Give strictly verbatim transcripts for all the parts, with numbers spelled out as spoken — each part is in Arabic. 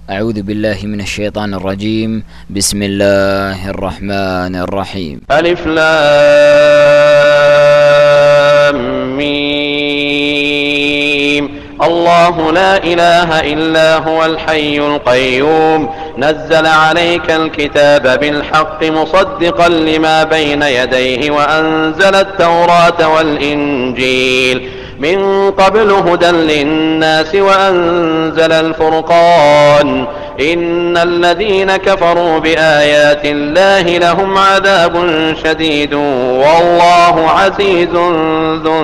أعوذ بالله من الشيطان الرجيم. بسم الله الرحمن الرحيم. ألف لام ميم. الله لا إله إلا هو الحي القيوم نزل عليك الكتاب بالحق مصدقا لما بين يديه وأنزل التوراة والإنجيل من قبل هدى للناس وأنزل الفرقان إن الذين كفروا بآيات الله لهم عذاب شديد والله عزيز ذو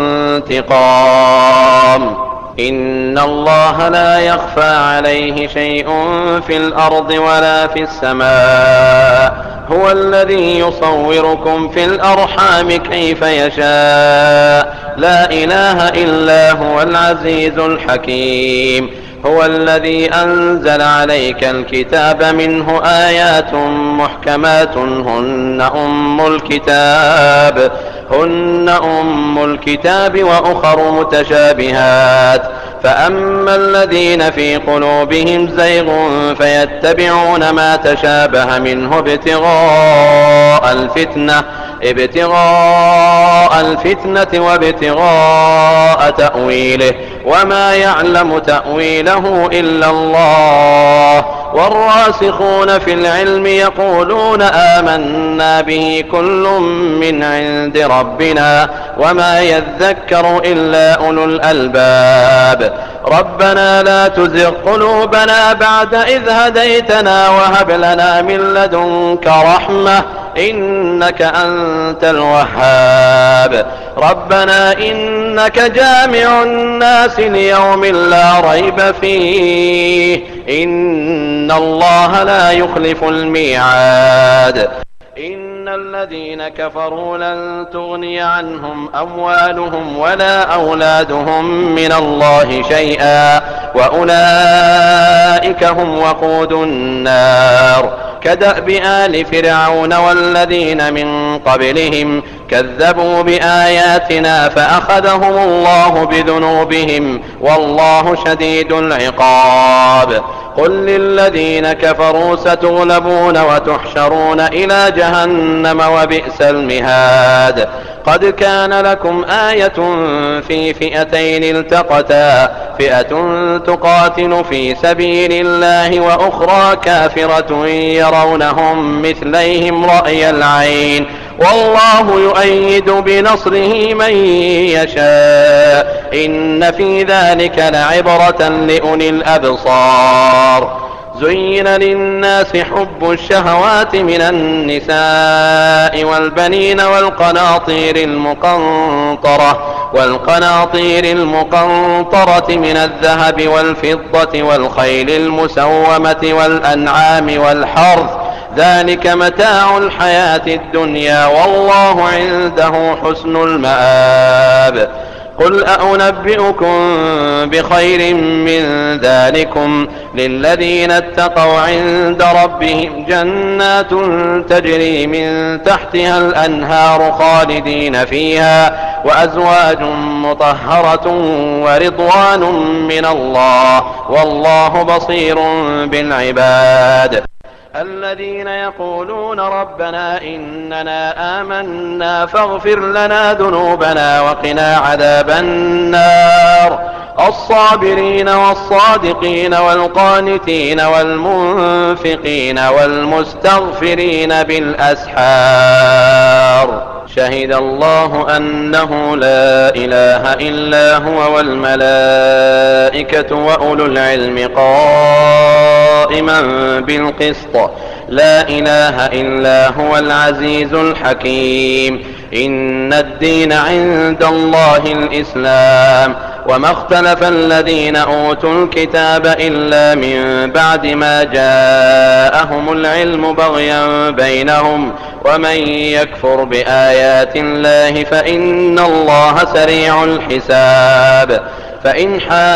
انتقام. إن الله لا يخفى عليه شيء في الأرض ولا في السماء هو الذي يصوركم في الأرحام كيف يشاء لا إله إلا هو العزيز الحكيم. هو الذي أنزل عليك الكتاب منه آيات محكمات هن أم الكتاب هن أم الكتاب وأخر متشابهات فأما الذين في قلوبهم زيغ فيتبعون ما تشابه منه ابتغاء الفتنة ابتغاء الفتنة وابتغاء تأويله وما يعلم تأويله إلا الله والراسخون في العلم يقولون آمنا به كل من عند ربنا وما يذكر إلا أولو الألباب. ربنا لا تزغ قلوبنا بعد إذ هديتنا وهب لنا من لدنك رحمة إنك أنت الوهاب. ربنا إنك جامع الناس ليوم لا ريب فيه إن الله لا يخلف الميعاد. إن الذين كفروا لن تغني عنهم أموالهم ولا أولادهم من الله شيئا وأولئك هم وقود النار. كدأب آل فرعون والذين من قبلهم كذبوا بآياتنا فأخذهم الله بذنوبهم والله شديد العقاب. قل للذين كفروا ستغلبون وتحشرون إلى جهنم وبئس المهاد. قد كان لكم آية في فئتين التقتا فئة تقاتل في سبيل الله وأخرى كافرة يرونهم مثليهم رأي العين والله يؤيد بنصره من يشاء إن في ذلك لعبرة لأولي الأبصار. زين للناس حب الشهوات من النساء والبنين والقناطير المقنطرة والقناطير المقنطرة من الذهب والفضة والخيل المسومة والأنعام والحرث ذلك متاع الحياة الدنيا والله عنده حسن المآب. قل أنبئكم بخير من ذلكم للذين اتقوا عند ربهم جنات تجري من تحتها الأنهار خالدين فيها وأزواج مطهرة ورضوان من الله والله بصير بالعباد. الذين يقولون ربنا إننا آمنا فاغفر لنا ذنوبنا وقنا عذاب النار. الصابرين والصادقين والقانتين والمنفقين والمستغفرين بالأسحار. شهد الله أنه لا إله إلا هو والملائكة وأولو العلم قائما بالقسط لا إله إلا هو العزيز الحكيم. إن الدين عند الله الإسلام وما اختلف الذين أوتوا الكتاب إلا من بعد ما جاءهم العلم بغيا بينهم ومن يكفر بآيات الله فإن الله سريع الحساب. فإن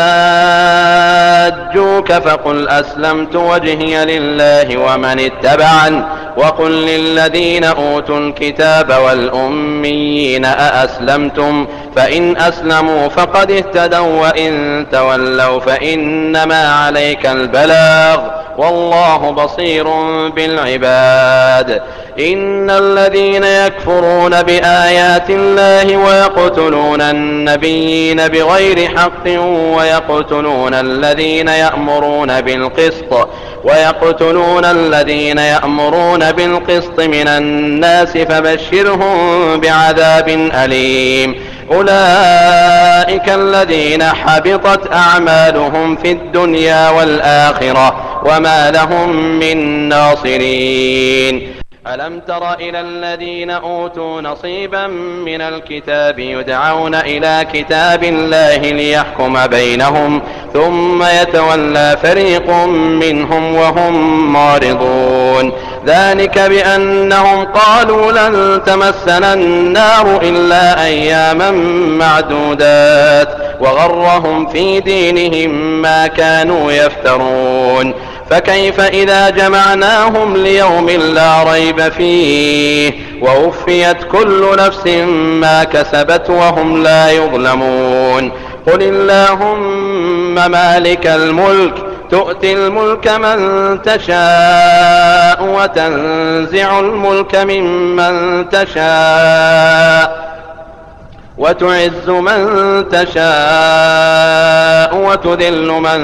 حاجوك فقل أسلمت وجهي لله ومن اتبعن وقل للذين أوتوا الكتاب والأميين أأسلمتم فإن أسلموا فقد اهتدوا وإن تولوا فإنما عليك البلاغ والله بصير بالعباد. إن الذين يكفرون بآيات الله ويقتلون النبيين بغير حق ويقتلون الذين يأمرون بالقسط ويقتلون الذين يأمرون بالقسط من الناس فبشرهم بعذاب أليم. أولئك الذين حبطت أعمالهم في الدنيا والآخرة وما لهم من ناصرين. ألم تر إلى الذين أوتوا نصيبا من الكتاب يدعون إلى كتاب الله ليحكم بينهم ثم يتولى فريق منهم وهم معرضون. ذلك بأنهم قالوا لن تمسنا النار إلا أياما معدودات وغرهم في دينهم ما كانوا يفترون. فكيف إذا جمعناهم ليوم لا ريب فيه ووفيت كل نفس ما كسبت وهم لا يظلمون. قل اللهم مالك الملك تؤتي الملك من تشاء وتنزع الملك ممن تشاء وتعز من تشاء وتذل من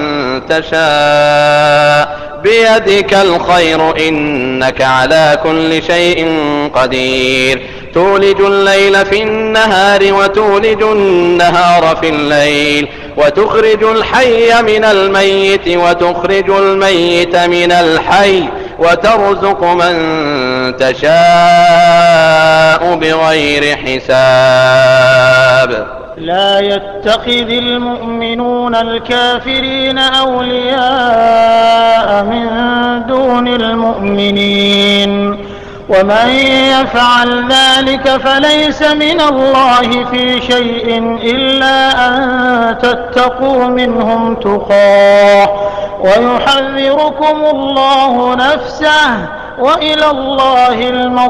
تشاء بيدك الخير إنك على كل شيء قدير. تولج الليل في النهار وتولج النهار في الليل وتخرج الحي من الميت وتخرج الميت من الحي وترزق من تشاء بغير حساب. لا يتخذ المؤمنون الكافرين أولياء من دون المؤمنين ومن يفعل ذلك فليس من الله في شيء إلا أن تتقوا منهم تقاه ويحذركم الله نفسه وإلى الله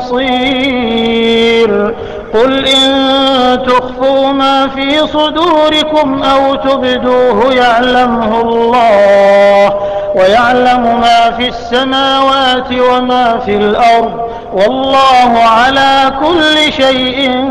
المصير. قل إن تخفوا ما في صدوركم أو تبدوه يعلمه الله ويعلم ما في السماوات وما في الأرض والله على كل شيء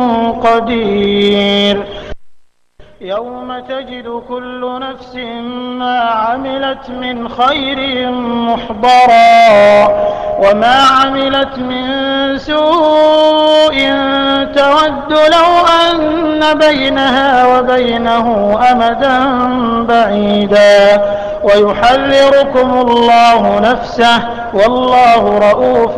قدير. يوم تجد كل نفس ما عملت من خير محضرا وما عملت من سوء تود لو أن بينها وبينه أمدا بعيدا ويحذركم الله نفسه والله رؤوف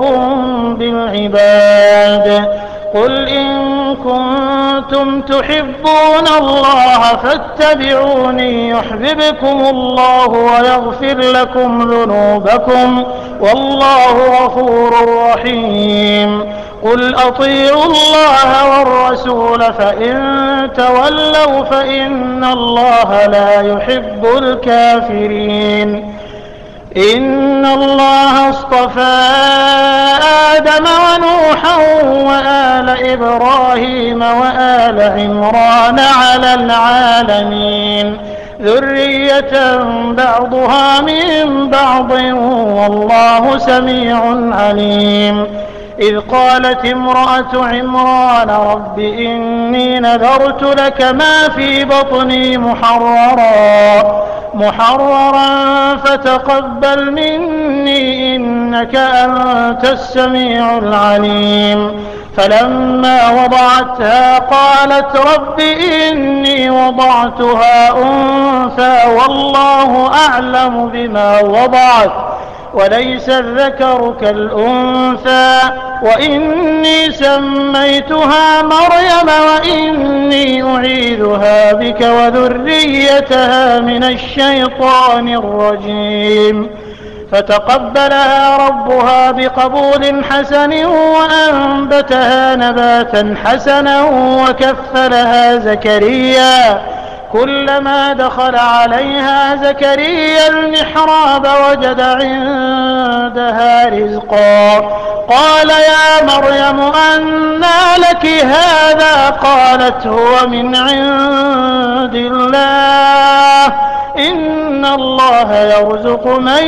بالعباد. قل إن كنتم تحبون الله فاتبعوني يحببكم الله ويغفر لكم ذنوبكم والله غفور رحيم. قل أطيعوا الله والرسول فإن تولوا فإن الله لا يحب الكافرين. إن الله اصطفى آدم ونوحا وآل إبراهيم وآل عمران على العالمين ذرية بعضها من بعض والله سميع عليم. إذ قالت امرأة عمران رب إني نذرت لك ما في بطني محررا محررا فتقبل مني إنك أنت السميع العليم. فلما وضعتها قالت رب إني وضعتها أنثى والله أعلم بما وضعت وليس الذكر كالأنثى وإني سميتها مريم وإني أعيذها بك وذريتها من الشيطان الرجيم. فتقبلها ربها بقبول حسن وأنبتها نباتا حسنا وكفلها زكريا كلما دخل عليها زكريا المحراب وجد عندها رزقا قال يا مريم أنى لك هذا قالت هو من عند الله إن الله يرزق من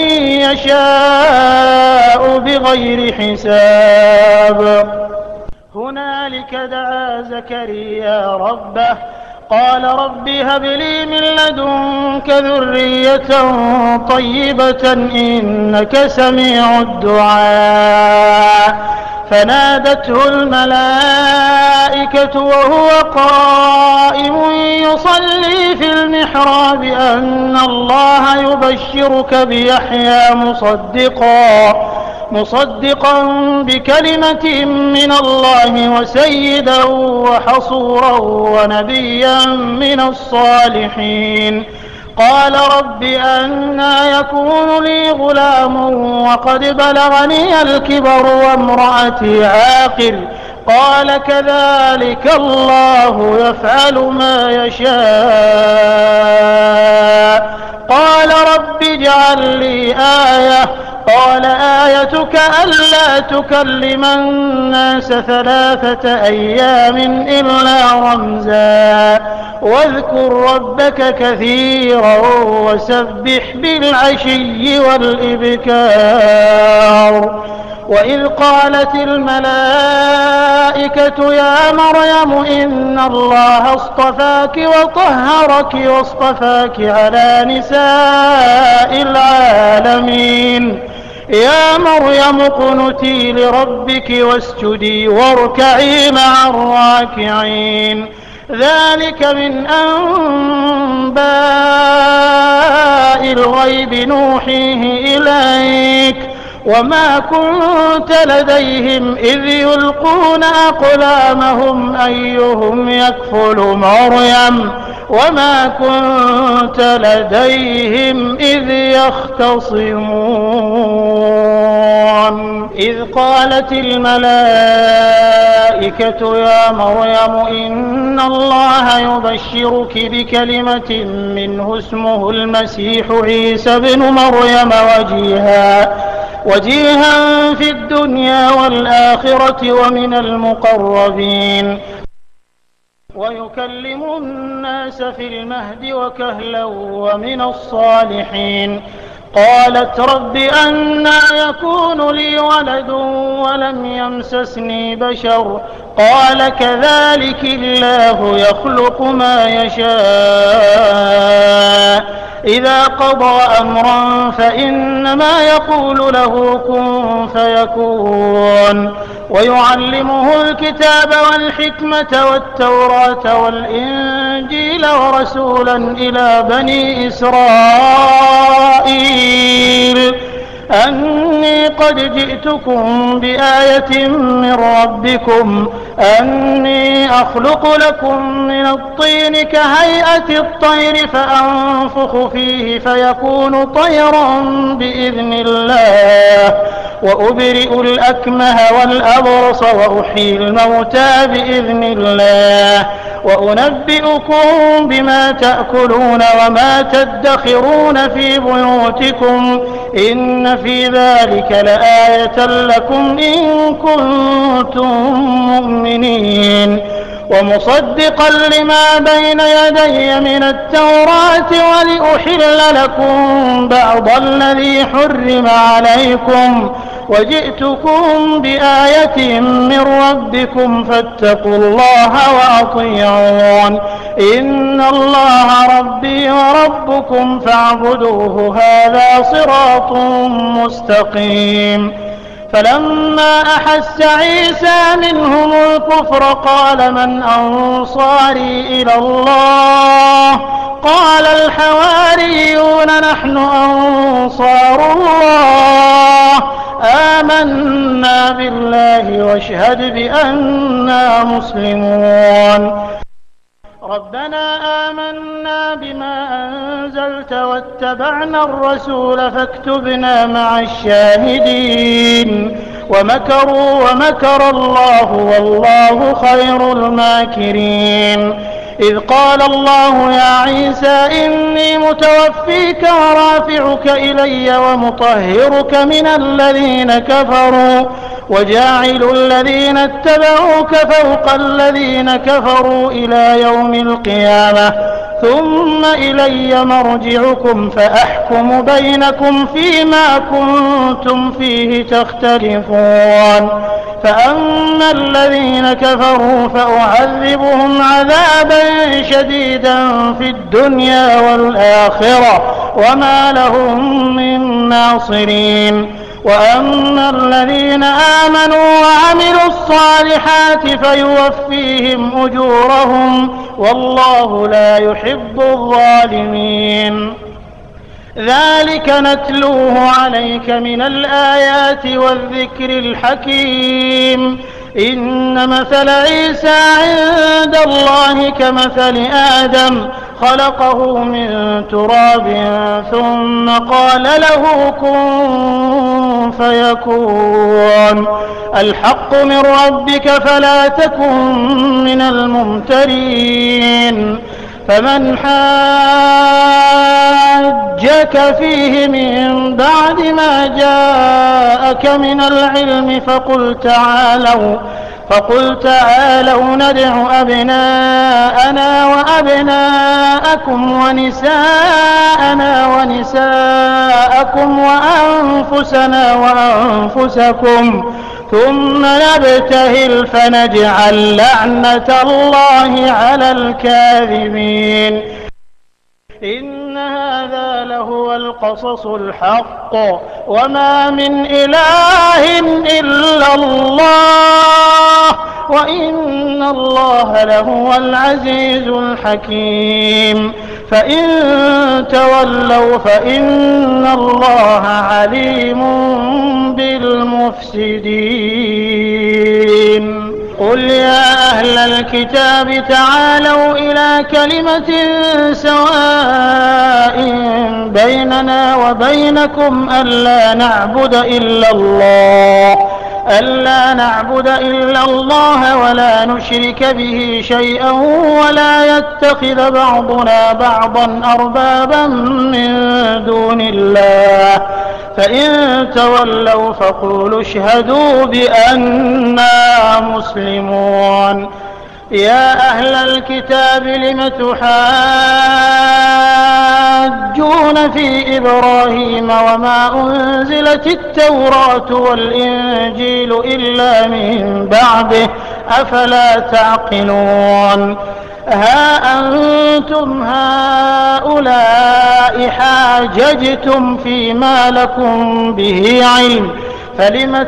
يشاء بغير حساب. هنالك دعا زكريا ربه قال رب هب لي من لدنك ذرية طيبة إنك سميع الدعاء. فنادته الملائكة وهو قائم يصلي في المحراب أن الله يبشرك بيحيى مصدقا مصدقا بكلمة من الله وسيدا وحصورا ونبيا من الصالحين. قال رب أنى يكون لي غلام وقد بلغني الكبر وامرأتي عاقر. قال كذلك الله يفعل ما يشاء. قال رب اجعل لي آية. قال آيتك ألا تكلم الناس ثلاثة أيام إلا رمزا واذكر ربك كثيرا وسبح بالعشي والإبكار. وإذ قالت الملائكة يا مريم إن الله اصطفاك وطهرك واصطفاك على نساء العالمين. يا مريم اقنتي لربك واسجدي واركعي مع الراكعين. ذلك من أنباء الغيب نوحيه إليك وما كنت لديهم إذ يلقون أقلامهم أيهم يكفل مريم وما كنت لديهم إذ يختصمون. إذ قالت الملائكة يا مريم إن الله يبشرك بكلمة منه اسمه المسيح عيسى بن مريم وجيها وجيها في الدنيا والآخرة ومن المقربين ويكلم الناس في المهد وكهلا ومن الصالحين. قالت رب أنى يكون لي ولد ولم يمسسني بشر. قال كذلك الله يخلق ما يشاء. إذا قضى أمرا فإنما يقول له كن فيكون. ويعلمه الكتاب والحكمة والتوراة والإنجيل ورسولا إلى بني إسرائيل أني قد جئتكم بآية من ربكم أني أخلق لكم من الطين كهيئة الطير فأنفخ فيه فيكون طيرا بإذن الله وأبرئ الأكمه والأبرص وأحيي الموتى بإذن الله وأنبئكم بما تأكلون وما تدخرون في بيوتكم إن في ذلك لآية لكم إن كنتم مؤمنين. ومصدقا لما بين يدي من التوراة ولأحل لكم بعض الذي حرم عليكم وجئتكم بآية من ربكم فاتقوا الله وأطيعون. إن الله ربي وربكم فاعبدوه هذا صراط مستقيم. فلما أحس عيسى منهم الكفر قال من أنصاري إلى الله قال الحواريون نحن أنصار الله آمنا بالله واشهد بأننا مسلمون. ربنا آمنا بما أنزلت واتبعنا الرسول فاكتبنا مع الشاهدين. ومكروا ومكر الله والله خير الماكرين. إذ قال الله يا عيسى إني متوفيك ورافعك إلي ومطهرك من الذين كفروا وجاعل الذين اتبعوك فوق الذين كفروا إلى يوم القيامة ثم إلي مرجعكم فأحكم بينكم فيما كنتم فيه تختلفون فأما الذين كفروا فأعذبهم عذابا شديدا في الدنيا والآخرة وما لهم من ناصرين وأما الذين آمنوا وعملوا الصالحات فيوفيهم أجورهم والله لا يحب الظالمين ذلك نتلوه عليك من الآيات والذكر الحكيم إن مثل عيسى عند الله كمثل آدم خلقه من تراب ثم قال له كن فيكون الحق من ربك فلا تكن من الممترين فمن حاجك فيه من بعد ما جاءك من العلم فقل تعالوا فقل تعالوا ندع أبناءنا وأبناءكم ونساءنا ونساءكم وأنفسنا وأنفسكم ثم نبتهل فنجعل لعنة الله على الكاذبين إن هذا لهو القصص الحق وما من إله إلا الله وإن الله لهو العزيز الحكيم فإن تولوا فإن الله عليم بالمفسدين قل يا أهل الكتاب تعالوا إلى كلمة سواء بيننا وبينكم ألا نعبد إلا الله ألا نعبد إلا الله ولا نشرك به شيئا ولا يتخذ بعضنا بعضا أربابا من دون الله فإن تولوا فقولوا اشهدوا بأننا مسلمون يا أهل الكتاب لم تحاجون في إبراهيم وما أنزلت التوراة والإنجيل إلا من بعده أفلا تعقلون ها أنتم هؤلاء حاججتم فيما لكم به علم فلم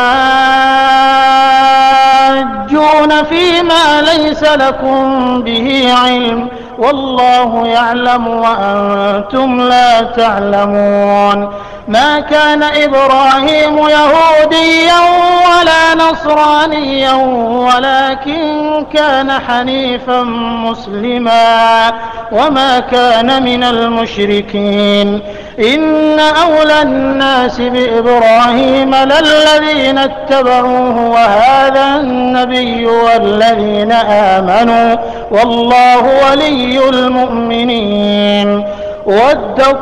تحاجون فيما ليس لكم به علم والله يعلم وأنتم لا تعلمون ما كان إبراهيم يهوديا ولا نصرانيا ولكن كان حنيفا مسلما وما كان من المشركين إن أولى الناس بإبراهيم للذين اتبعوه وهذا النبي والذين آمنوا والله ولي المؤمنين ودت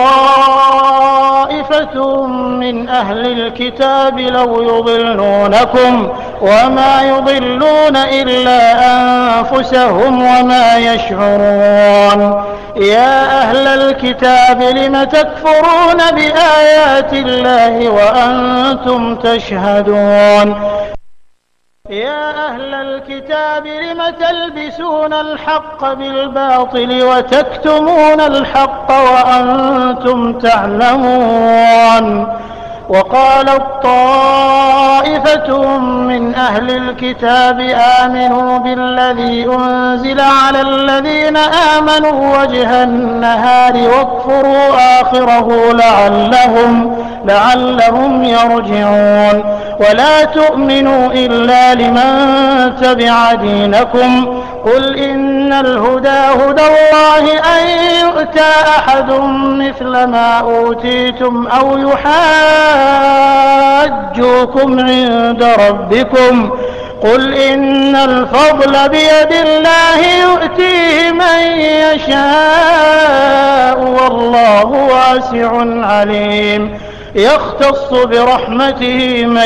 طائفة من أهل الكتاب لو يضلونكم وما يضلون إلا أنفسهم وما يشعرون يا أهل الكتاب لم تكفرون بآيات الله وأنتم تشهدون يا أهل الكتاب لم تلبسون الحق بالباطل وتكتمون الحق وأنتم تعلمون وقالت طائفة من أهل الكتاب آمنوا بالذي أنزل على الذين آمنوا وجه النهار واكفروا آخره لعلهم لعلهم يرجعون ولا تؤمنوا إلا لمن تبع دينكم قل إن الهدى هدى الله أن يؤتى أحد مثل ما أوتيتم أو يحاجوكم عند ربكم قل إن الفضل بيد الله يؤتيه من يشاء والله واسع عليم يختص برحمته من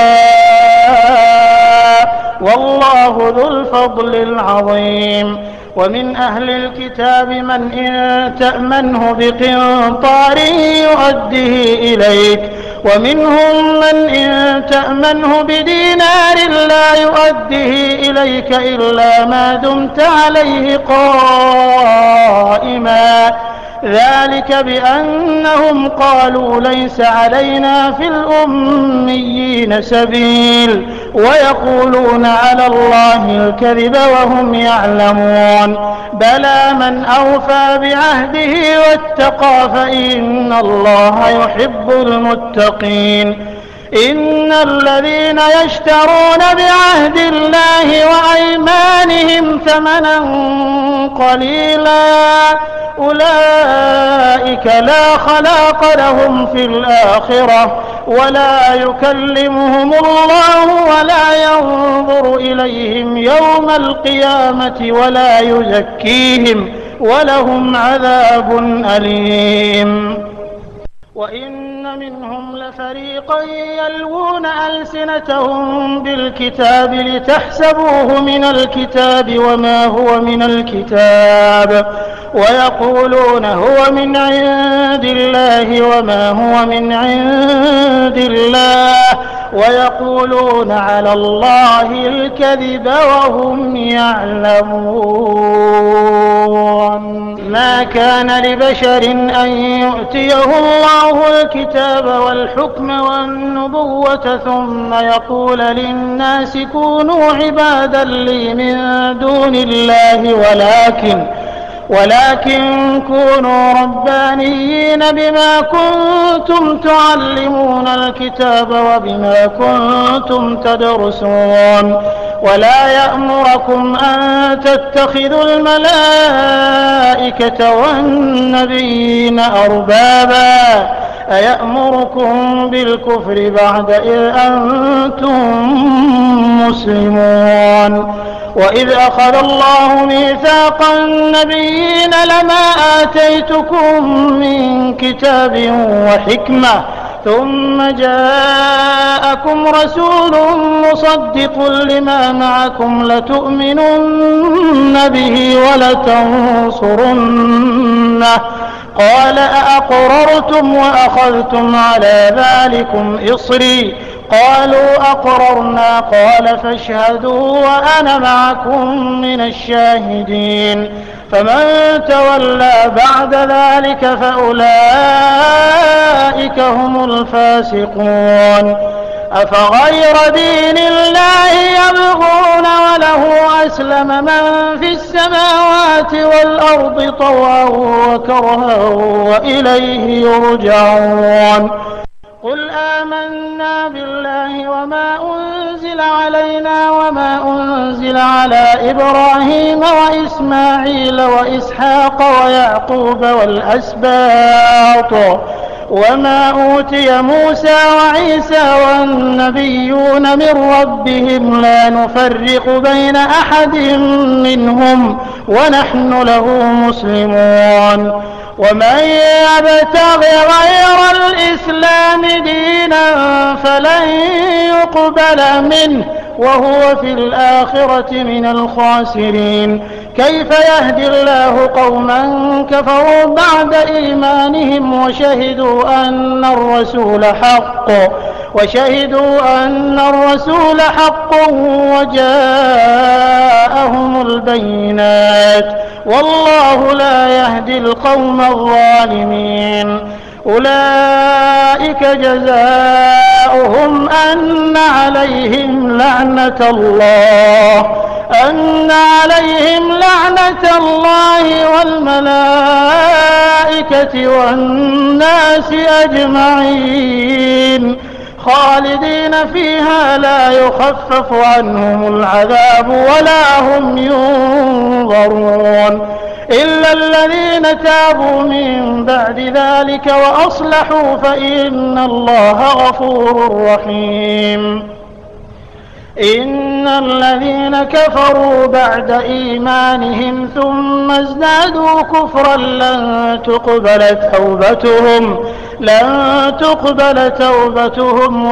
يشاء والله ذو الفضل العظيم ومن أهل الكتاب من إن تأمنه بقنطار يؤده إليك ومنهم من إن تأمنه بدينار لا يؤده إليك إلا ما دمت عليه قائما ذلك بأنهم قالوا ليس علينا في الأميين سبيل ويقولون على الله الكذب وهم يعلمون بلى من أوفى بعهده واتقى فإن الله يحب المتقين إن الذين يشترون بعهد الله وأيمانهم ثمنا قليلا أولئك لا خلاق لهم في الآخرة ولا يكلمهم الله ولا ينظر إليهم يوم القيامة ولا يزكيهم ولهم عذاب أليم وإن منهم لفريقا يلوون ألسنتهم بالكتاب لتحسبوه من الكتاب وما هو من الكتاب ويقولون هو من عند الله وما هو من عند الله ويقولون على الله الكذب وهم يعلمون ما كان لبشر أن يؤتيه الله الكتاب والحكم والنبوة ثم يقول للناس كونوا عبادا لي من دون الله ولكن ولكن كونوا ربانيين بما كنتم تعلمون الكتاب وبما كنتم تدرسون ولا يأمركم أن تتخذوا الملائكة والنبيين أربابا أيأمركم بالكفر بعد إذ أنتم مسلمون وإذ أخذ الله ميثاق النبيين لما آتيتكم من كتاب وحكمة ثم جاءكم رسول مصدق لما معكم لتؤمنن به ولتنصرنه قال أأقررتم وأخذتم على ذلكم إصري قالوا أقررنا قال فاشهدوا وأنا معكم من الشاهدين فمن تولى بعد ذلك فأولئك هم الفاسقون أفغير دين الله يبغون وله أسلم من في السماوات والأرض طوعا وكرها وإليه يرجعون قل آمنا بالله وما أنزل علينا وما أنزل على إبراهيم وإسماعيل وإسحاق ويعقوب والأسباط وما أوتي موسى وعيسى والنبيون من ربهم لا نفرق بين أحد منهم ونحن له مسلمون ومن يبتغ غير الإسلام دينا فلن يقبل منه وهو في الآخرة من الخاسرين كيف يهدي الله قوما كفروا بعد إيمانهم وشهدوا أن الرسول حق وشهدوا أن الرسول حق وجاءهم البينات والله لا يهدي القوم الظالمين أولئك جزاؤهم أن عليهم لعنة الله أن عليهم لعنة الله والملائكة والناس أجمعين خالدين فيها لا يخفف عنهم العذاب ولا هم ينظرون إلا الذين تابوا من بعد ذلك وأصلحوا فإن الله غفور رحيم إن الذين كفروا بعد إيمانهم ثم ازدادوا كفرا لن تقبل توبتهم لن تقبل توبتهم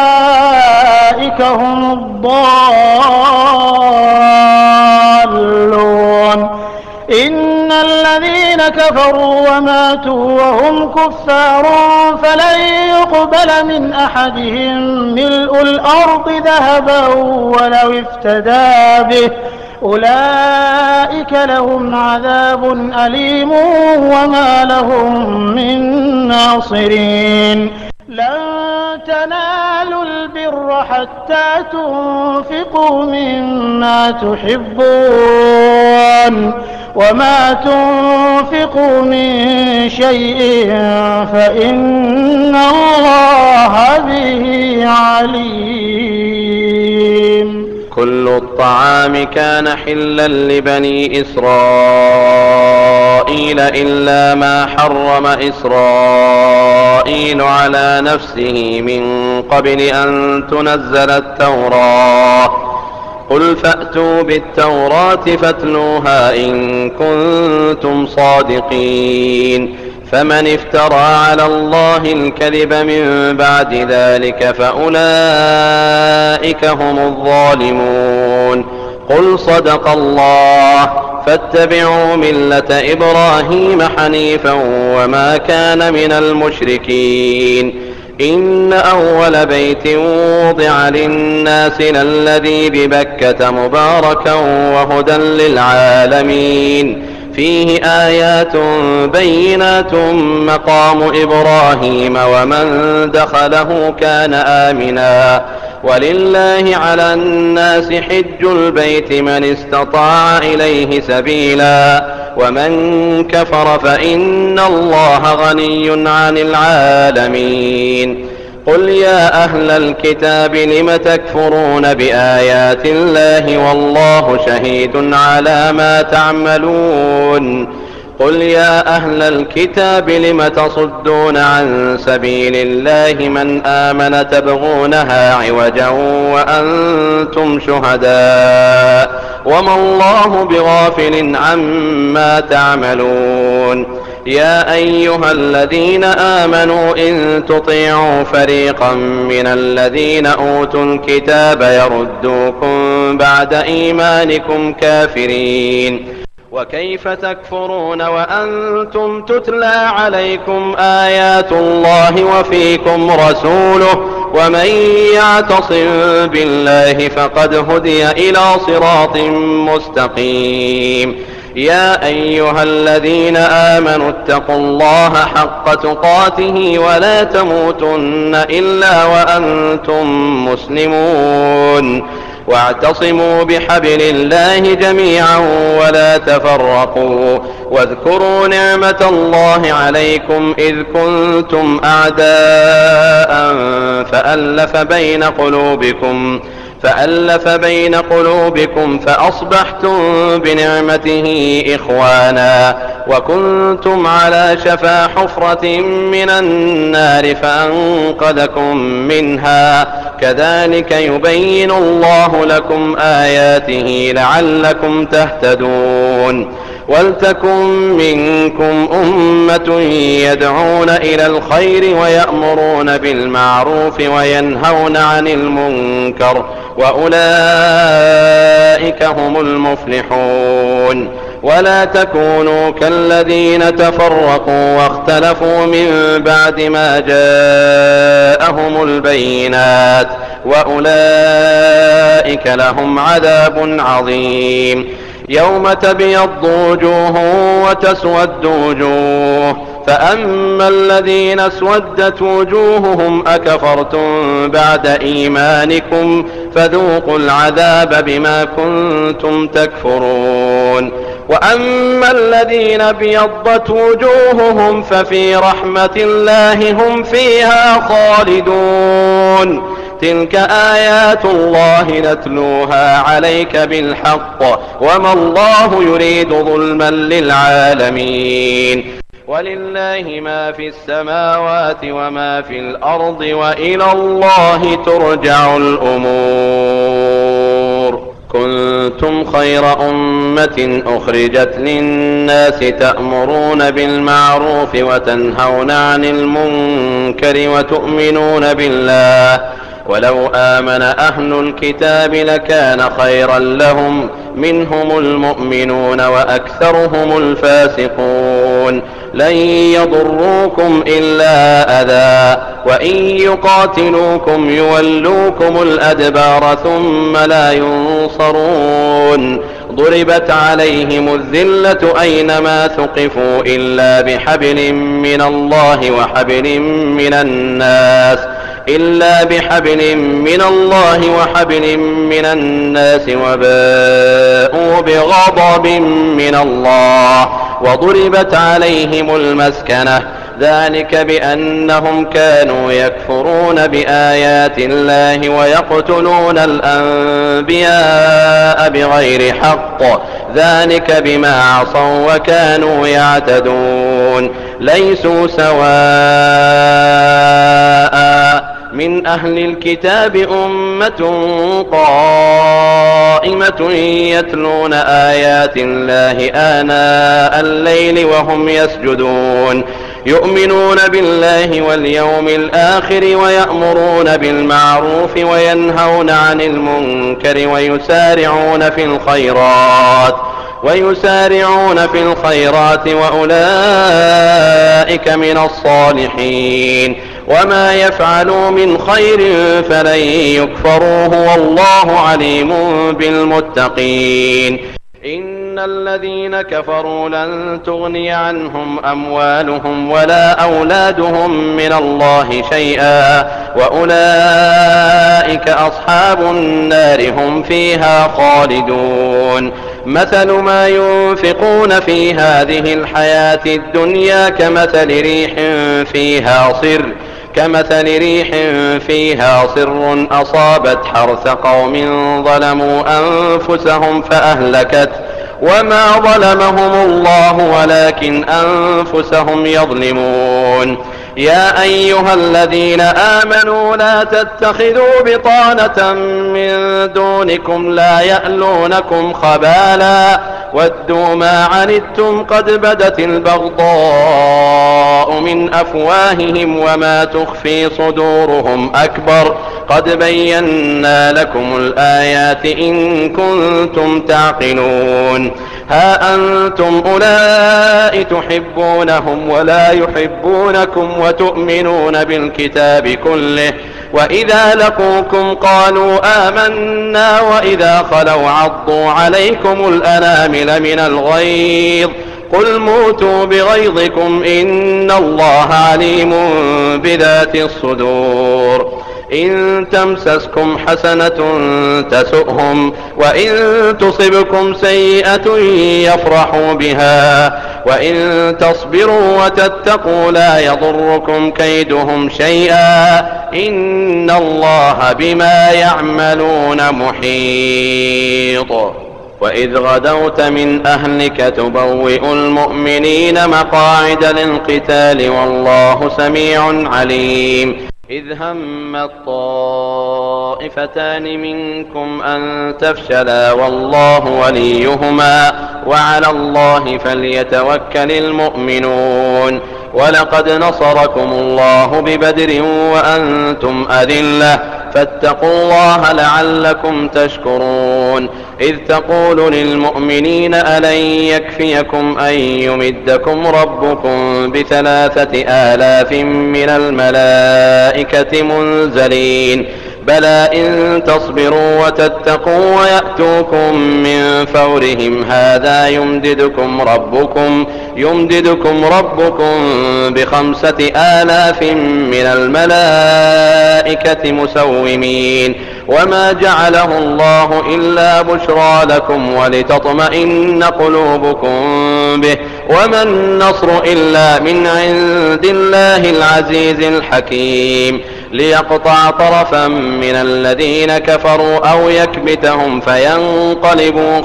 وأولئك هم الضالون إن الذين كفروا وماتوا وهم كفار فلن يقبل من أحدهم ملء الأرض ذهبا ولو افتدى به أولئك لهم عذاب أليم وما لهم من ناصرين لن تنالوا البر حتى تنفقوا مما تحبون وما تنفقوا من شيء فإن الله به عليم. كل الطعام كان حلا لبني إسرائيل إلا ما حرم إسرائيل على نفسه من قبل أن تنزل التوراة قل فأتوا بالتوراة فاتلوها إن كنتم صادقين فمن افترى على الله الكذب من بعد ذلك فأولئك هم الظالمون. قل صدق الله فاتبعوا ملة إبراهيم حنيفا وما كان من المشركين. إن أول بيت وضع للناس للذي ببكة مباركا وهدى للعالمين فيه آيات بينات مقام إبراهيم ومن دخله كان آمنا ولله على الناس حج البيت من استطاع إليه سبيلا ومن كفر فإن الله غني عن العالمين. قل يا أهل الكتاب لم تكفرون بآيات الله والله شهيد على ما تعملون. قل يا أهل الكتاب لم تصدون عن سبيل الله من آمن تبغونها عوجا وأنتم شهداء وما الله بغافل عما تعملون. يا أيها الذين آمنوا إن تطيعوا فريقا من الذين أوتوا الكتاب يردوكم بعد إيمانكم كافرين وكيف تكفرون وأنتم تتلى عليكم آيات الله وفيكم رسوله ومن يعتصم بالله فقد هدي إلى صراط مستقيم. يا أيها الذين آمنوا اتقوا الله حق تقاته ولا تموتن إلا وأنتم مسلمون واعتصموا بحبل الله جميعا ولا تفرقوا واذكروا نعمة الله عليكم إذ كنتم أعداء فألف بين قلوبكم فألف بين قلوبكم فأصبحتم بنعمته إخوانا وكنتم على شفا حفرة من النار فأنقذكم منها كذلك يبين الله لكم آياته لعلكم تهتدون. ولتكن منكم أمة يدعون إلى الخير ويأمرون بالمعروف وينهون عن المنكر وأولئك هم المفلحون. ولا تكونوا كالذين تفرقوا واختلفوا من بعد ما جاءهم البينات وأولئك لهم عذاب عظيم. يوم تبيض وجوه وتسود وجوه فأما الذين اسودت وجوههم أكفرتم بعد إيمانكم فذوقوا العذاب بما كنتم تكفرون. وأما الذين ابيضت وجوههم ففي رحمة الله هم فيها خالدون. تلك آيات الله نتلوها عليك بالحق وما الله يريد ظلما للعالمين. ولله ما في السماوات وما في الأرض وإلى الله ترجع الأمور. كنتم خير أمة أخرجت للناس تأمرون بالمعروف وتنهون عن المنكر وتؤمنون بالله ولو آمن أهل الكتاب لكان خيرا لهم منهم المؤمنون وأكثرهم الفاسقون لن يضروكم إلا أذى وإن يقاتلوكم يولوكم الأدبار ثم لا ينصرون ضربت عليهم الذلة أينما ثقفوا إلا بحبل من الله وحبل من الناس إلا بحبل من الله وحبل من الناس وباءوا بغضب من الله وضربت عليهم المسكنة ذلك بأنهم كانوا يكفرون بآيات الله ويقتلون الأنبياء بغير حق ذلك بما عصوا وكانوا يعتدون ليسوا سواء من أهل الكتاب أمة قائمة يتلون آيات الله آناء الليل وهم يسجدون يؤمنون بالله واليوم الآخر ويأمرون بالمعروف وينهون عن المنكر ويسارعون في الخيرات ويسارعون في الخيرات وأولئك من الصالحين وما يفعلوا من خير فلن يكفروه والله عليم بالمتقين إن الذين كفروا لن تغني عنهم أموالهم ولا أولادهم من الله شيئا وأولئك أصحاب النار هم فيها خالدون مثل ما ينفقون في هذه الحياة الدنيا كمثل ريح فيها صر كمثل ريح فيها صر أصابت حرث قوم ظلموا أنفسهم فأهلكت وما ظلمهم الله ولكن أنفسهم يظلمون يا أيها الذين آمنوا لا تتخذوا بطانة من دونكم لا يألونكم خبالا ودوا ما عنتم قد بدت البغضاء من أفواههم وما تخفي صدورهم أكبر قد بينا لكم الآيات إن كنتم تعقلون ها أنتم أولئك تحبونهم ولا يحبونكم وتؤمنون بالكتاب كله وإذا لقوكم قالوا آمنا وإذا خلوا عضوا عليكم الأنامل من الغيظ قل موتوا بغيظكم إن الله عليم بذات الصدور إن تمسسكم حسنة تسؤهم وإن تصبكم سيئة يفرحوا بها وإن تصبروا وتتقوا لا يضركم كيدهم شيئا إن الله بما يعملون محيط وإذ غدوت من أهلك تبوئ المؤمنين مقاعد للقتال والله سميع عليم إذ هم الطائفتان منكم أن تفشلا والله وليهما وعلى الله فليتوكل المؤمنون ولقد نصركم الله ببدر وأنتم أذلة فاتقوا الله لعلكم تشكرون إذ تقول للمؤمنين ألن يكفيكم أن يمدكم ربكم بثلاثة آلاف من الملائكة منزلين بلى إن تصبروا وتتقوا ويأتوكم من فورهم هذا يمددكم ربكم يمددكم ربكم بخمسة آلاف من الملائكة مسومين وما جعله الله إلا بشرى لكم ولتطمئن قلوبكم به وما النصر إلا من عند الله العزيز الحكيم ليقطع طرفا من الذين كفروا أو يكبتهم فينقلبوا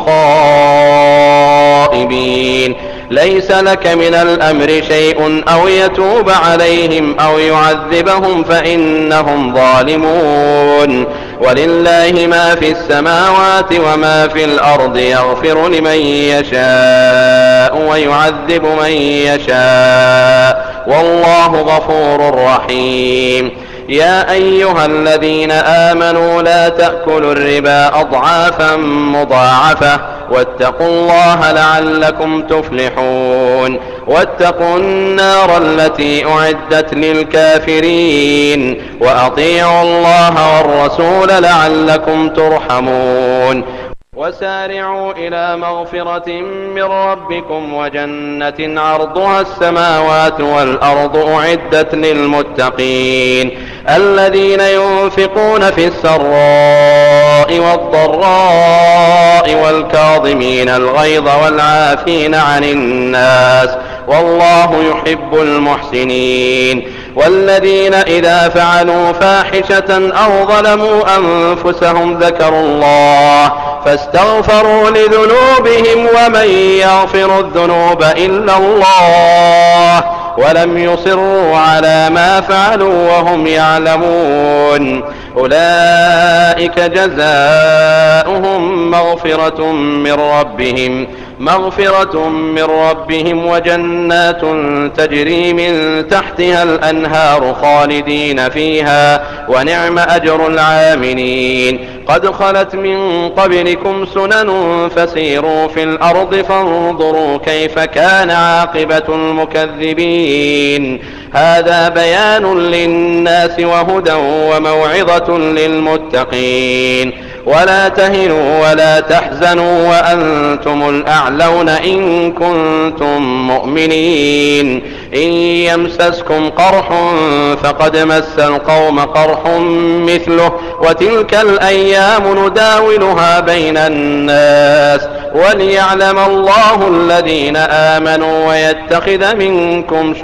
خائبين ليس لك من الأمر شيء أو يتوب عليهم أو يعذبهم فإنهم ظالمون ولله ما في السماوات وما في الأرض يغفر لمن يشاء ويعذب من يشاء والله غفور رحيم يا أيها الذين آمنوا لا تأكلوا الربا أضعافا مضاعفة واتقوا الله لعلكم تفلحون واتقوا النار التي أعدت للكافرين وأطيعوا الله والرسول لعلكم ترحمون وسارعوا إلى مغفرة من ربكم وجنة عرضها السماوات والأرض أعدت للمتقين الذين ينفقون في السراء والضراء والكاظمين الغيظ والعافين عن الناس والله يحب المحسنين والذين إذا فعلوا فاحشة أو ظلموا أنفسهم ذكروا الله فاستغفروا لذنوبهم ومن يغفر الذنوب إلا الله ولم يصروا على ما فعلوا وهم يعلمون أولئك جزاؤهم مغفرة من ربهم مغفرة من ربهم وجنات تجري من تحتها الأنهار خالدين فيها ونعم أجر العاملين قد خلت من قبلكم سنن فسيروا في الأرض فانظروا كيف كان عاقبة المكذبين هذا بيان للناس وهدى وموعظة للمتقين ولا تهنوا ولا تحزنوا وأنتم الأعلون إن كنتم مؤمنين إن يمسسكم قرح فقد مس القوم قرح مثله وتلك الأيام نداولها بين الناس وليعلم الله الذين آمنوا ويتخذ منكم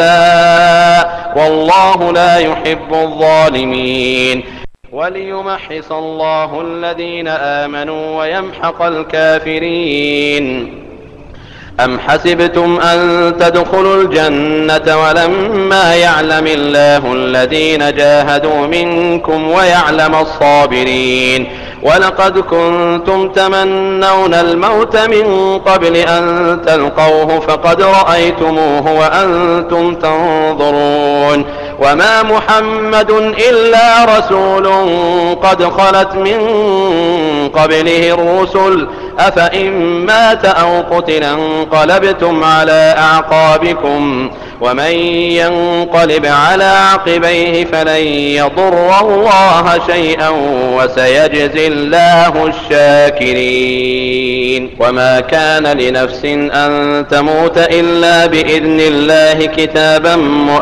شهداء والله لا يحب الظالمين وليمحص الله الذين آمنوا ويمحق الكافرين أم حسبتم أن تدخلوا الجنة ولما يعلم الله الذين جاهدوا منكم ويعلم الصابرين ولقد كنتم تمنون الموت من قبل أن تلقوه فقد رأيتموه وأنتم تنظرون وما محمد إلا رسول قد خلت من قبله الرسل أفإن مات أو قتل انقلبتم على أعقابكم ومن ينقلب على عقبيه فلن يضر الله شيئا وسيجزي الله الشاكرين وما كان لنفس أن تموت إلا بإذن الله كتابا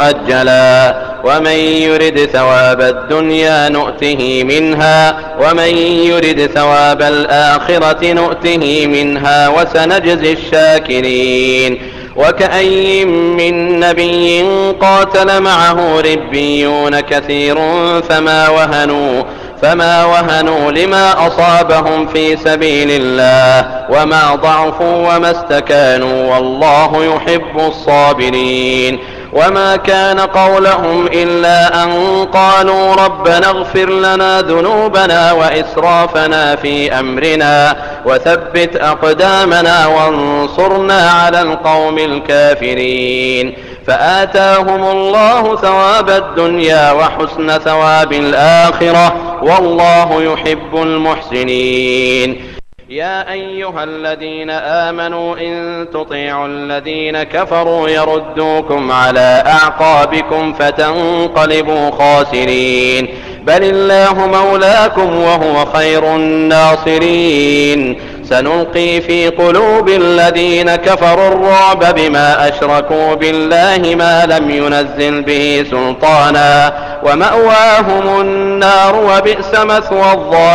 مؤجلا ومن يرد ثواب الدنيا نؤته منها ومن يرد ثواب الآخرة نؤته منها وسنجزي الشاكرين وكأي من نبي قاتل معه ربيون كثير فما وهنوا فما وهنوا لما أصابهم في سبيل الله وما ضعفوا وما استكانوا والله يحب الصابرين وما كان قولهم إلا أن قالوا ربنا اغفر لنا ذنوبنا وإسرافنا في أمرنا وثبت أقدامنا وانصرنا على القوم الكافرين فآتاهم الله ثواب الدنيا وحسن ثواب الآخرة والله يحب المحسنين يا أيها الذين آمنوا إن تطيعوا الذين كفروا يردوكم على أعقابكم فتنقلبوا خاسرين بل الله مولاكم وهو خير الناصرين سنلقي في قلوب الذين كفروا الرعب بما أشركوا بالله ما لم ينزل به سلطانا ومأواهم النار وبئس مثوى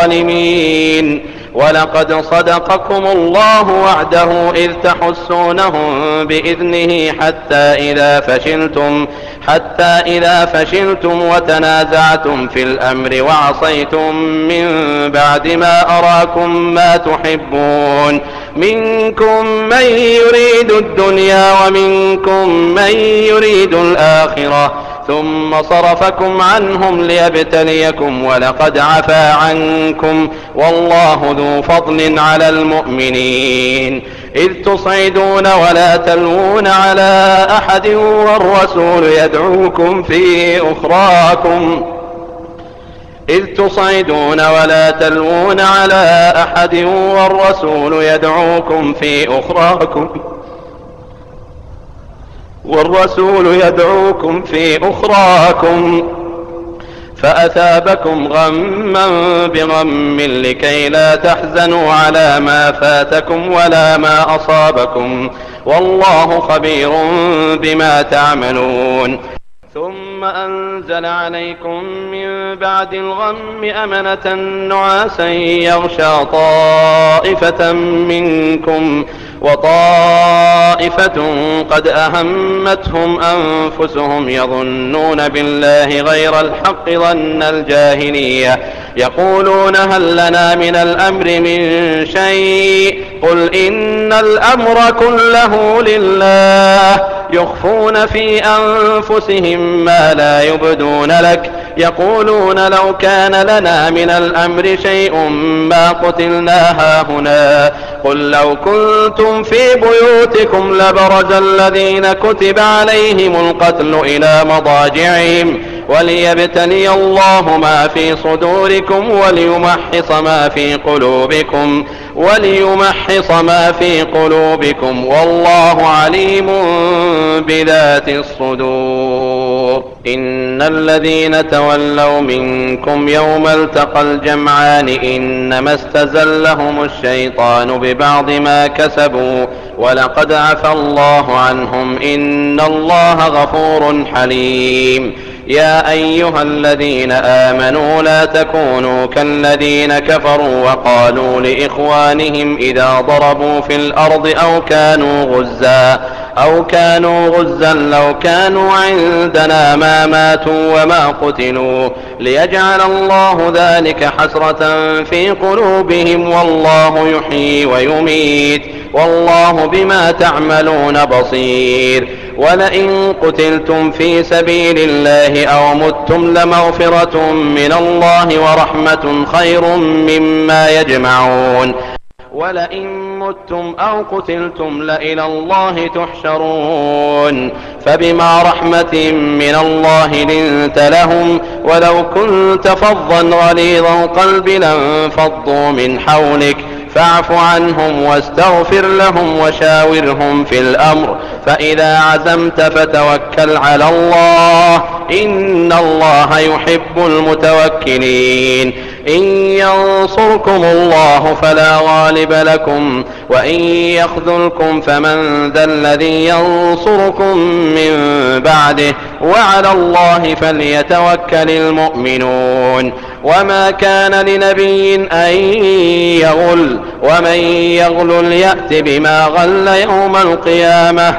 الظالمين ولقد صدقكم الله وعده إذ تحسونهم بإذنه حتى إذا فشلتم حتى إذا فشلتم وتنازعتم في الأمر وعصيتم من بعد ما أراكم ما تحبون منكم من يريد الدنيا ومنكم من يريد الآخرة ثم صرفكم عنهم ليبتليكم ولقد عفا عنكم والله ذو فضل على المؤمنين إذ تصعدون ولا تلوون على أحد والرسول يدعوكم في أخراكم إذ تصعدون ولا تلوون على أحد والرسول يدعوكم في أخراكم والرسول يدعوكم في أخراكم فأثابكم غما بغم لكي لا تحزنوا على ما فاتكم ولا ما أصابكم والله خبير بما تعملون. ثم أنزل عليكم من بعد الغم أمنة نعاسا يغشى طائفة منكم وطائفة قد أهمتهم أنفسهم يظنون بالله غير الحق ظن الجاهلية يقولون هل لنا من الأمر من شيء قل إن الأمر كله لله يخفون في أنفسهم ما لا يبدون لك يقولون لو كان لنا من الأمر شيء ما قتلنا هاهنا قل لو كنتم في بيوتكم لبرز الذين كتب عليهم القتل إلى مضاجعهم وليبتلي الله ما في صدوركم وليمحص ما في قلوبكم وليمحص ما في قلوبكم والله عليم بذات الصدور. إن الذين تولوا منكم يوم التقى الجمعان إنما استزلهم الشيطان ببعض ما كسبوا ولقد عفى الله عنهم إن الله غفور حليم. يا أيها الذين آمنوا لا تكونوا كالذين كفروا وقالوا لإخوانهم إذا ضربوا في الأرض أو كانوا غزا أو كانوا غزا لو كانوا عندنا ما ماتوا وما قتلوا ليجعل الله ذلك حسرة في قلوبهم والله يحيي ويميت والله بما تعملون بصير. ولئن قتلتم في سبيل الله أو متم لمغفرة من الله ورحمة خير مما يجمعون. ولئن متم أو قتلتم لإلى الله تحشرون فبما رحمة من الله لنت لهم ولو كنت فظا غليظ القلب لانفضوا من حولك فاعف عنهم واستغفر لهم وشاورهم في الأمر فإذا عزمت فتوكل على الله إن الله يحب المتوكلين. إن ينصركم الله فلا غالب لكم وإن يخذلكم فمن ذا الذي ينصركم من بعده وعلى الله فليتوكل المؤمنون. وما كان لنبي أن يغل ومن يغل يأت بما غل يوم القيامة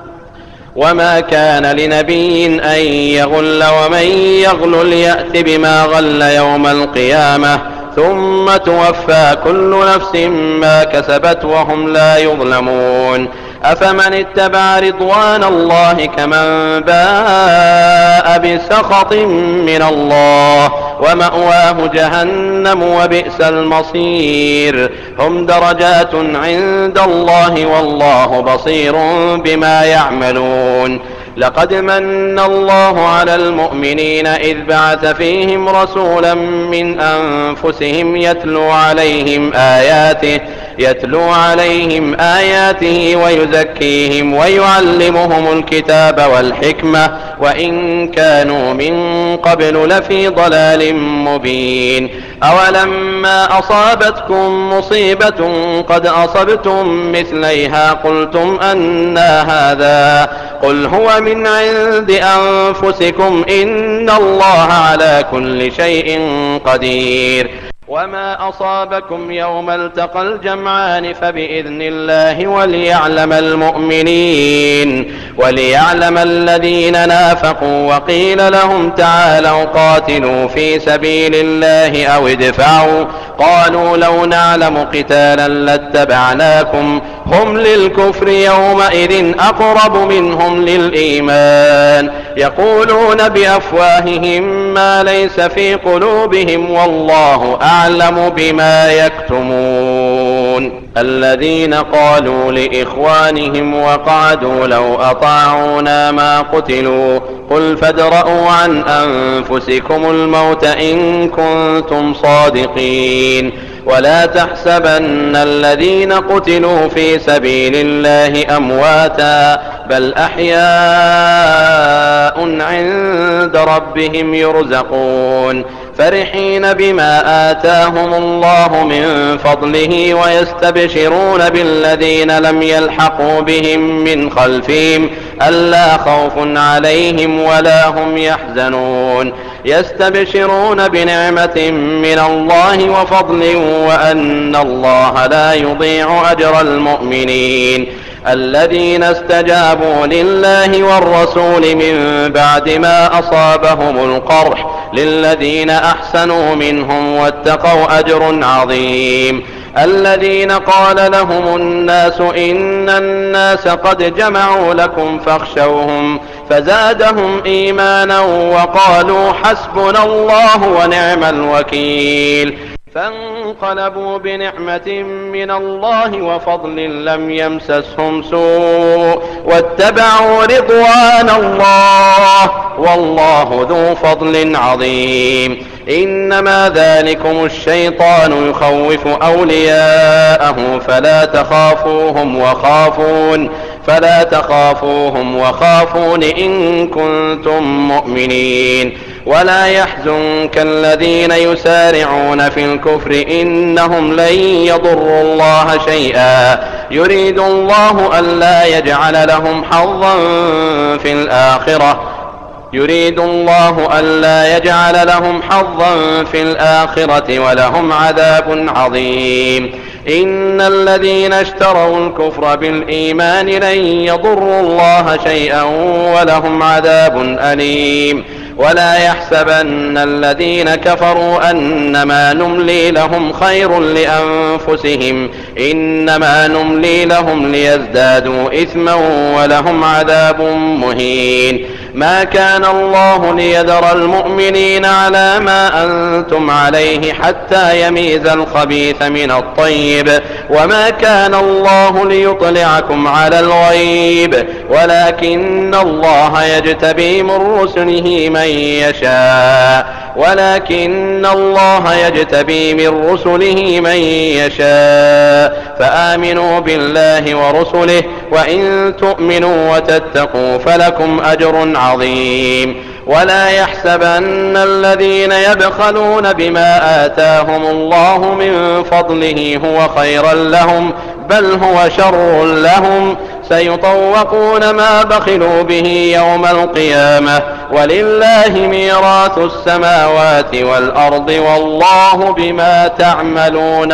وما كان لنبي أن يغل ومن يغل يأت بما غل يوم القيامة ثم توفى كل نفس ما كسبت وهم لا يظلمون. أفمن اتبع رضوان الله كمن باء بسخط من الله ومأواه جهنم وبئس المصير. هم درجات عند الله والله بصير بما يعملون. لقد من الله على المؤمنين إذ بعث فيهم رسولا من أنفسهم يتلو عليهم آياته يتلو عليهم آياته ويزكيهم ويعلمهم الكتاب والحكمة وإن كانوا من قبل لفي ضلال مبين. أولما أصابتكم مصيبة قد أصبتم مثليها قلتم أنى هذا قل هو من عند أنفسكم إن الله على كل شيء قدير. وما أصابكم يوم التقى الجمعان فبإذن الله وليعلم المؤمنين وليعلم الذين نافقوا وقيل لهم تعالوا قاتلوا في سبيل الله أو ادفعوا قالوا لو نعلم قتالا لاتبعناكم هم للكفر يومئذ أقرب منهم للإيمان يقولون بأفواههم ما ليس في قلوبهم والله أعلم بما يكتمون الذين قالوا لإخوانهم وقعدوا لو أطاعونا ما قتلوا قل فادرءوا عن أنفسكم الموت إن كنتم صادقين ولا تحسبن الذين قتلوا في سبيل الله أمواتا بل أحياء عند ربهم يرزقون فرحين بما آتاهم الله من فضله ويستبشرون بالذين لم يلحقوا بهم من خلفهم ألا خوف عليهم ولا هم يحزنون يستبشرون بنعمة من الله وفضل وأن الله لا يضيع أجر المؤمنين الذين استجابوا لله والرسول من بعد ما أصابهم القرح للذين أحسنوا منهم واتقوا أجر عظيم الذين قال لهم الناس إن الناس قد جمعوا لكم فاخشوهم فزادهم إيمانا وقالوا حسبنا الله ونعم الوكيل فانقلبوا بنعمة من الله وفضل لم يمسسهم سوء واتبعوا رضوان الله والله ذو فضل عظيم إنما ذلكم الشيطان يخوف أولياءه فلا تخافوهم وخافون فلا تخافوهم وخافون إن كنتم مؤمنين ولا يحزنك الذين يسارعون في الكفر إنهم لن يضروا الله شيئا يريد الله ألا يجعل لهم حظا في الآخرة يريد الله ألا يجعل لهم حظا في الآخرة ولهم عذاب عظيم إن الذين اشتروا الكفر بالإيمان لن يضروا الله شيئا ولهم عذاب أليم ولا يحسبن الذين كفروا أنما نملي لهم خير لأنفسهم إنما نملي لهم ليزدادوا إثما ولهم عذاب مهين ما كان الله ليذر المؤمنين على ما أنتم عليه حتى يميز الخبيث من الطيب وما كان الله ليطلعكم على الغيب ولكن الله يجتبي من رسله من يشاء ولكن الله يجتبي من رسله من يشاء فآمنوا بالله ورسله وإن تؤمنوا وتتقوا فلكم أجر عظيم ولا يحسبن الذين يبخلون بما آتاهم الله من فضله هو خيرا لهم بل هو شر لهم سيطوقون ما بخلوا به يوم القيامة ولله ميراث السماوات والأرض والله بما تعملون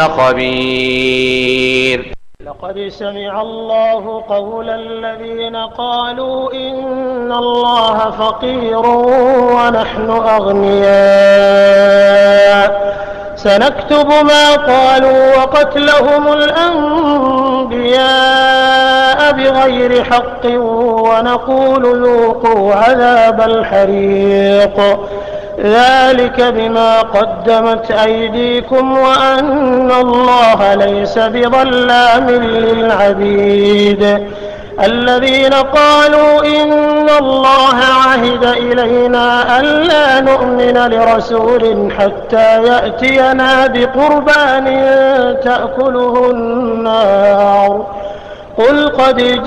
خبير. لقد سمع الله قول الذين قالوا إن الله فقير ونحن أغنياء سنكتب ما قالوا وقتلهم الأنبياء بغير حق ونقول ذوقوا عذاب الحريق ذلك بما قدمت أيديكم وأن الله ليس بظلام للعبيد الذين قالوا إن الله عهد إلينا ألا نؤمن لرسول حتى يأتينا بقربان تأكله النار قل قد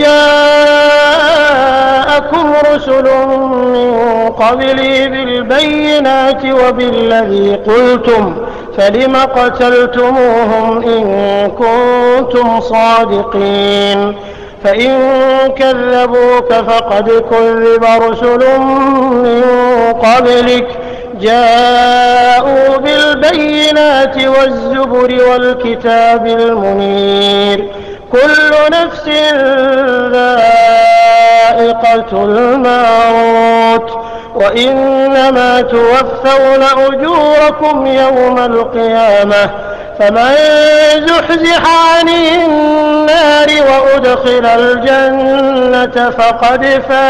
جاءكم رسل من قبلي بالبينات وبالذي قلتم فلم قتلتموهم إن كنتم صادقين فإن كذبوك فقد كذب رسل من قبلك جاءوا بالبينات والزبر والكتاب المنير كل نفس ذائقة الموت وإنما توفون أجوركم يوم القيامة فمن زحزح عن النار وأدخل الجنة فقد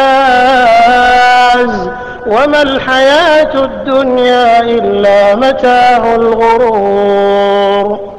فاز وما الحياة الدنيا إلا متاع الغرور.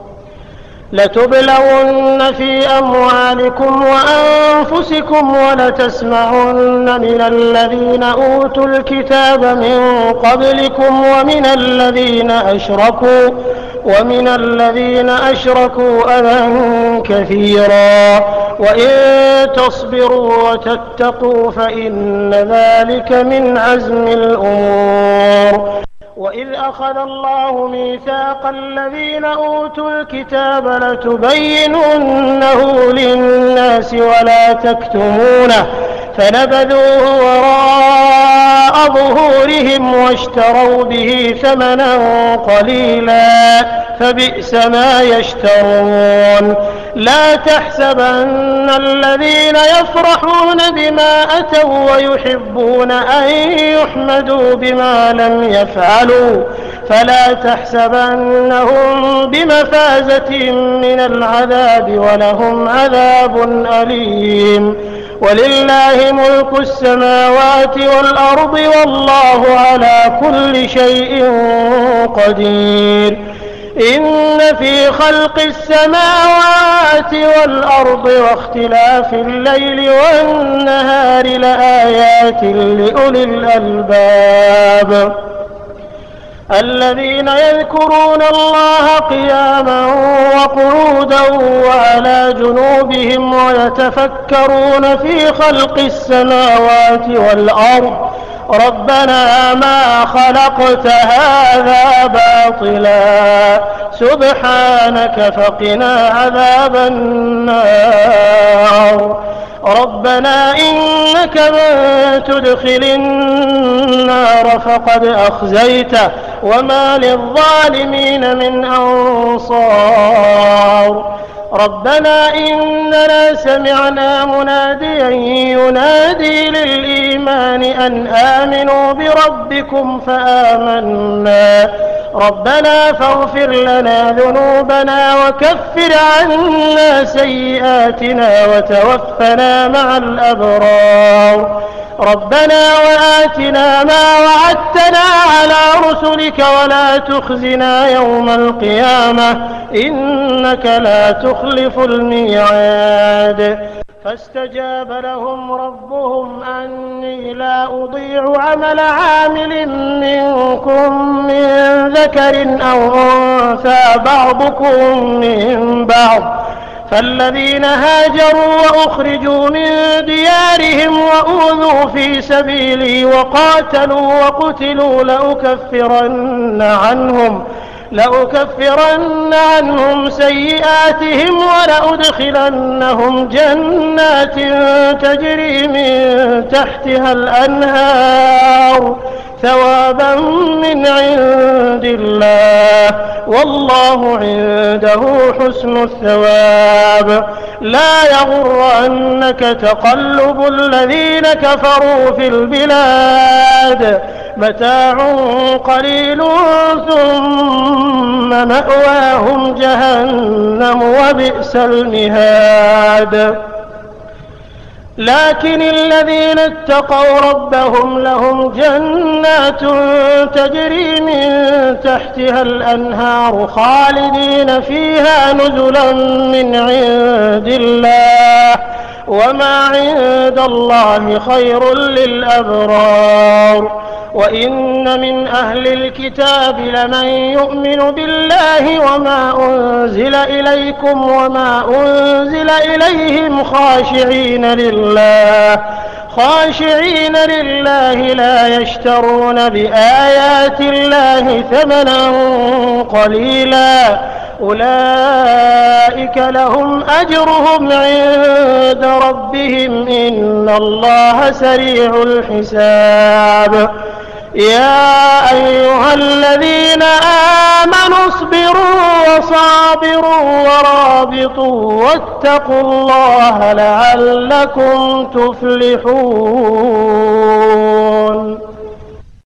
لتبلون في أموالكم وأنفسكم ولتسمعن من الذين أوتوا الكتاب من قبلكم ومن الذين أشركوا ومن الذين أشركوا أذى كثيرا وإن تصبروا وتتقوا فإن ذلك من عزم الأمور. وإذ أخذ الله ميثاق الذين أوتوا الكتاب لتبيننه للناس ولا تكتمونه فنبذوه وراء ظهورهم واشتروا به ثمنا قليلا فبئس ما يشترون. لا تحسبن الذين يفرحون بما أتوا ويحبون أن يحمدوا بما لم يفعلوا فلا تحسبنهم بمفازة من العذاب ولهم عذاب أليم. ولله ملك السماوات والأرض والله على كل شيء قدير. إن في خلق السماوات والأرض واختلاف الليل والنهار لآيات لأولي الألباب الذين يذكرون الله قياما وقعودا وعلى جنوبهم ويتفكرون في خلق السماوات والأرض ربنا ما خلقت هذا باطلا سبحانك فقنا عذاب النار. ربنا إنك من تدخل النار فقد أخزيته وما للظالمين من أنصار. ربنا إننا سمعنا مناديا ينادي للإيمان أن آمنوا بربكم فآمنا ربنا فاغفر لنا ذنوبنا وكفر عنا سيئاتنا وتوفنا مع الأبرار. ربنا وآتنا ما وعدتنا على رسلك ولا تخزنا يوم القيامة إنك لا تخلف الميعاد. فاستجاب لهم ربهم أني لا أضيع عمل عامل منكم من ذكر أو أنثى بعضكم من بعض فالذين هاجروا وأخرجوا من ديارهم وأوذوا في سبيلي وقاتلوا وقتلوا لأكفرن عنهم لأكفرن عنهم سيئاتهم ولأدخلنهم جنات تجري من تحتها الأنهار ثوابا من عند الله والله عنده حسن الثواب. لا يغرنك تقلب الذين كفروا في البلاد متاع قليل ثم مأواهم جهنم وبئس المهاد. لكن الذين اتقوا ربهم لهم جنات تجري من تحتها الأنهار خالدين فيها نزلا من عند الله وما عند الله خير للأبرار. وإن من أهل الكتاب لمن يؤمن بالله وما أنزل إليكم وما أنزل إليهم خاشعين لله خاشعين لله لا يشترون بآيات الله ثمنا قليلا أولئك لهم أجرهم عند ربهم إن الله سريع الحساب. يا أيها الذين آمنوا اصبروا وصابروا ورابطوا واتقوا الله لعلكم تفلحون.